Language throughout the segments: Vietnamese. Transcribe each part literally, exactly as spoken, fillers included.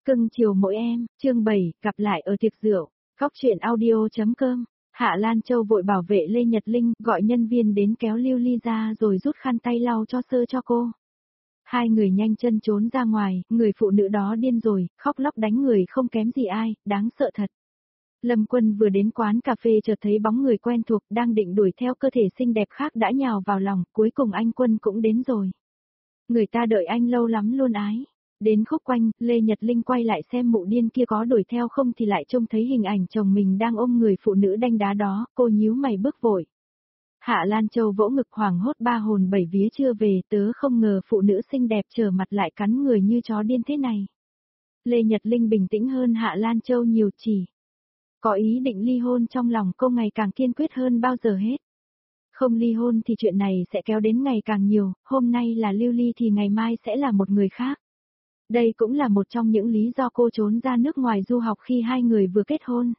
Cưng chiều mỗi em, chương bảy, gặp lại ở tiệc rượu, góc truyện audio.com. Hạ Lan Châu vội bảo vệ Lê Nhật Linh, gọi nhân viên đến kéo Lưu Ly ra rồi rút khăn tay lau cho sơ cho cô. Hai người nhanh chân trốn ra ngoài, người phụ nữ đó điên rồi, khóc lóc đánh người không kém gì ai, đáng sợ thật. Lâm Quân vừa đến quán cà phê chợt thấy bóng người quen thuộc đang định đuổi theo cơ thể xinh đẹp khác đã nhào vào lòng, cuối cùng anh Quân cũng đến rồi. Người ta đợi anh lâu lắm luôn ái. Đến khúc quanh, Lê Nhật Linh quay lại xem mụ điên kia có đuổi theo không thì lại trông thấy hình ảnh chồng mình đang ôm người phụ nữ đanh đá đó, cô nhíu mày bước vội. Hạ Lan Châu vỗ ngực hoảng hốt ba hồn bảy vía chưa về, tớ không ngờ phụ nữ xinh đẹp trở mặt lại cắn người như chó điên thế này. Lê Nhật Linh bình tĩnh hơn Hạ Lan Châu nhiều, chỉ có ý định ly hôn trong lòng cô ngày càng kiên quyết hơn bao giờ hết. Không ly hôn thì chuyện này sẽ kéo đến ngày càng nhiều, hôm nay là Lưu Ly thì ngày mai sẽ là một người khác. Đây cũng là một trong những lý do cô trốn ra nước ngoài du học khi hai người vừa kết hôn.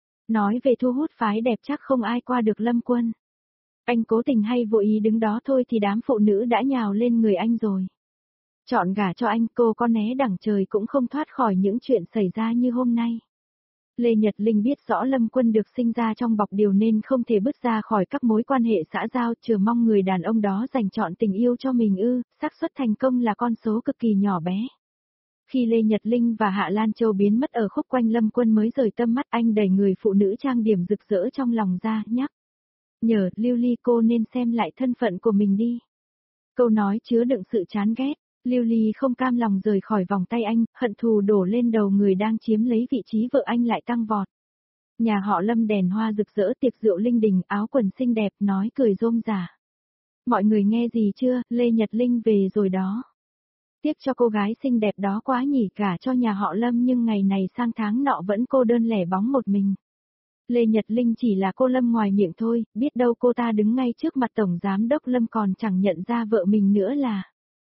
Nói về thu hút phái đẹp chắc không ai qua được Lâm Quân. Anh cố tình hay vô ý đứng đó thôi thì đám phụ nữ đã nhào lên người anh rồi. Chọn gả cho anh, cô có né đằng trời cũng không thoát khỏi những chuyện xảy ra như hôm nay. Lê Nhật Linh biết rõ Lâm Quân được sinh ra trong bọc điều nên không thể bứt ra khỏi các mối quan hệ xã giao, chờ mong người đàn ông đó dành trọn tình yêu cho mình ư, xác suất thành công là con số cực kỳ nhỏ bé. Khi Lê Nhật Linh và Hạ Lan Châu biến mất ở khúc quanh, Lâm Quân mới rời tâm mắt anh đẩy người phụ nữ trang điểm rực rỡ trong lòng ra, nhắc. Nhờ, Lưu Ly cô nên xem lại thân phận của mình đi. Câu nói chứa đựng sự chán ghét, Lưu Ly không cam lòng rời khỏi vòng tay anh, hận thù đổ lên đầu người đang chiếm lấy vị trí vợ anh lại tăng vọt. Nhà họ Lâm đèn hoa rực rỡ, tiệc rượu linh đình, áo quần xinh đẹp, nói cười rôm rả. Mọi người nghe gì chưa, Lê Nhật Linh về rồi đó. Tiếc cho cô gái xinh đẹp đó quá nhỉ, cả cho nhà họ Lâm nhưng ngày này sang tháng nọ vẫn cô đơn lẻ bóng một mình. Lê Nhật Linh chỉ là cô Lâm ngoài miệng thôi, biết đâu cô ta đứng ngay trước mặt Tổng Giám đốc Lâm còn chẳng nhận ra vợ mình nữa là.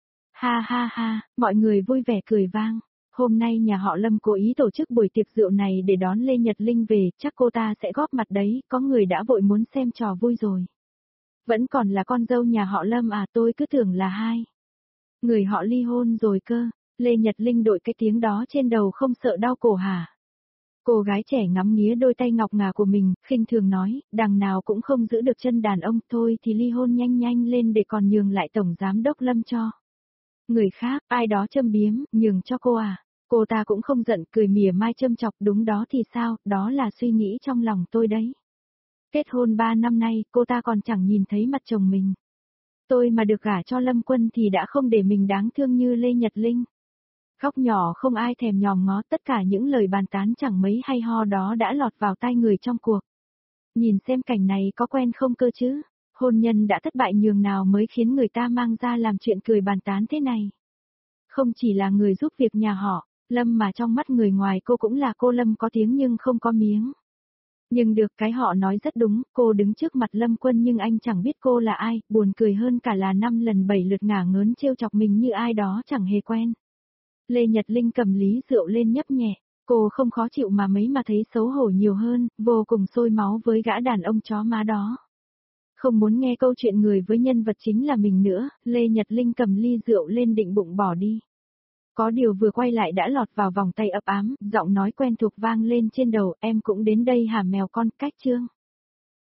Ha ha ha, mọi người vui vẻ cười vang. Hôm nay nhà họ Lâm cố ý tổ chức buổi tiệc rượu này để đón Lê Nhật Linh về, chắc cô ta sẽ góp mặt đấy, có người đã vội muốn xem trò vui rồi. Vẫn còn là con dâu nhà họ Lâm à, tôi cứ tưởng là hai người họ ly hôn rồi cơ. Lê Nhật Linh đội cái tiếng đó trên đầu không sợ đau cổ hả? Cô gái trẻ ngắm nghía đôi tay ngọc ngà của mình, khinh thường nói, đằng nào cũng không giữ được chân đàn ông, thôi thì ly hôn nhanh nhanh lên để còn nhường lại Tổng Giám đốc Lâm cho. Người khác, ai đó châm biếm, nhường cho cô à? Cô ta cũng không giận, cười mỉa mai châm chọc, đúng đó thì sao, đó là suy nghĩ trong lòng tôi đấy. Kết hôn ba năm nay, cô ta còn chẳng nhìn thấy mặt chồng mình. Tôi mà được gả cho Lâm Quân thì đã không để mình đáng thương như Lê Nhật Linh. Góc nhỏ không ai thèm nhòm ngó, tất cả những lời bàn tán chẳng mấy hay ho đó đã lọt vào tai người trong cuộc. Nhìn xem cảnh này có quen không cơ chứ, hôn nhân đã thất bại nhường nào mới khiến người ta mang ra làm chuyện cười bàn tán thế này. Không chỉ là người giúp việc nhà họ Lâm mà trong mắt người ngoài cô cũng là cô Lâm có tiếng nhưng không có miếng. Nhưng được cái họ nói rất đúng, cô đứng trước mặt Lâm Quân nhưng anh chẳng biết cô là ai, buồn cười hơn cả là năm lần bảy lượt ngả ngớn trêu chọc mình như ai đó chẳng hề quen. Lê Nhật Linh cầm ly rượu lên nhấp nhẹ, cô không khó chịu mà mấy mà thấy xấu hổ nhiều hơn, vô cùng sôi máu với gã đàn ông chó má đó. Không muốn nghe câu chuyện người với nhân vật chính là mình nữa, Lê Nhật Linh cầm ly rượu lên định bụng bỏ đi. Có điều vừa quay lại đã lọt vào vòng tay ấp ám, giọng nói quen thuộc vang lên trên đầu, em cũng đến đây hả mèo con, cách chương.